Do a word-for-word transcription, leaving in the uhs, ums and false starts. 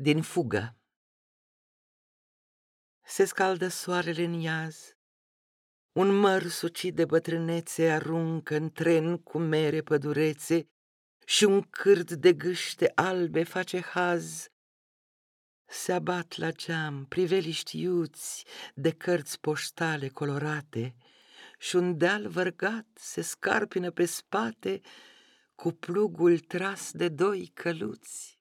Din fugă. Se scaldă soarele în iaz, un măr sucit de bătrânețe aruncă în tren cu mere pădurețe și un cârd de gâște albe face haz. Se abat la geam priveliști iuți de cărți poștale colorate și un deal vărgat se scarpină pe spate cu plugul tras de doi căluți.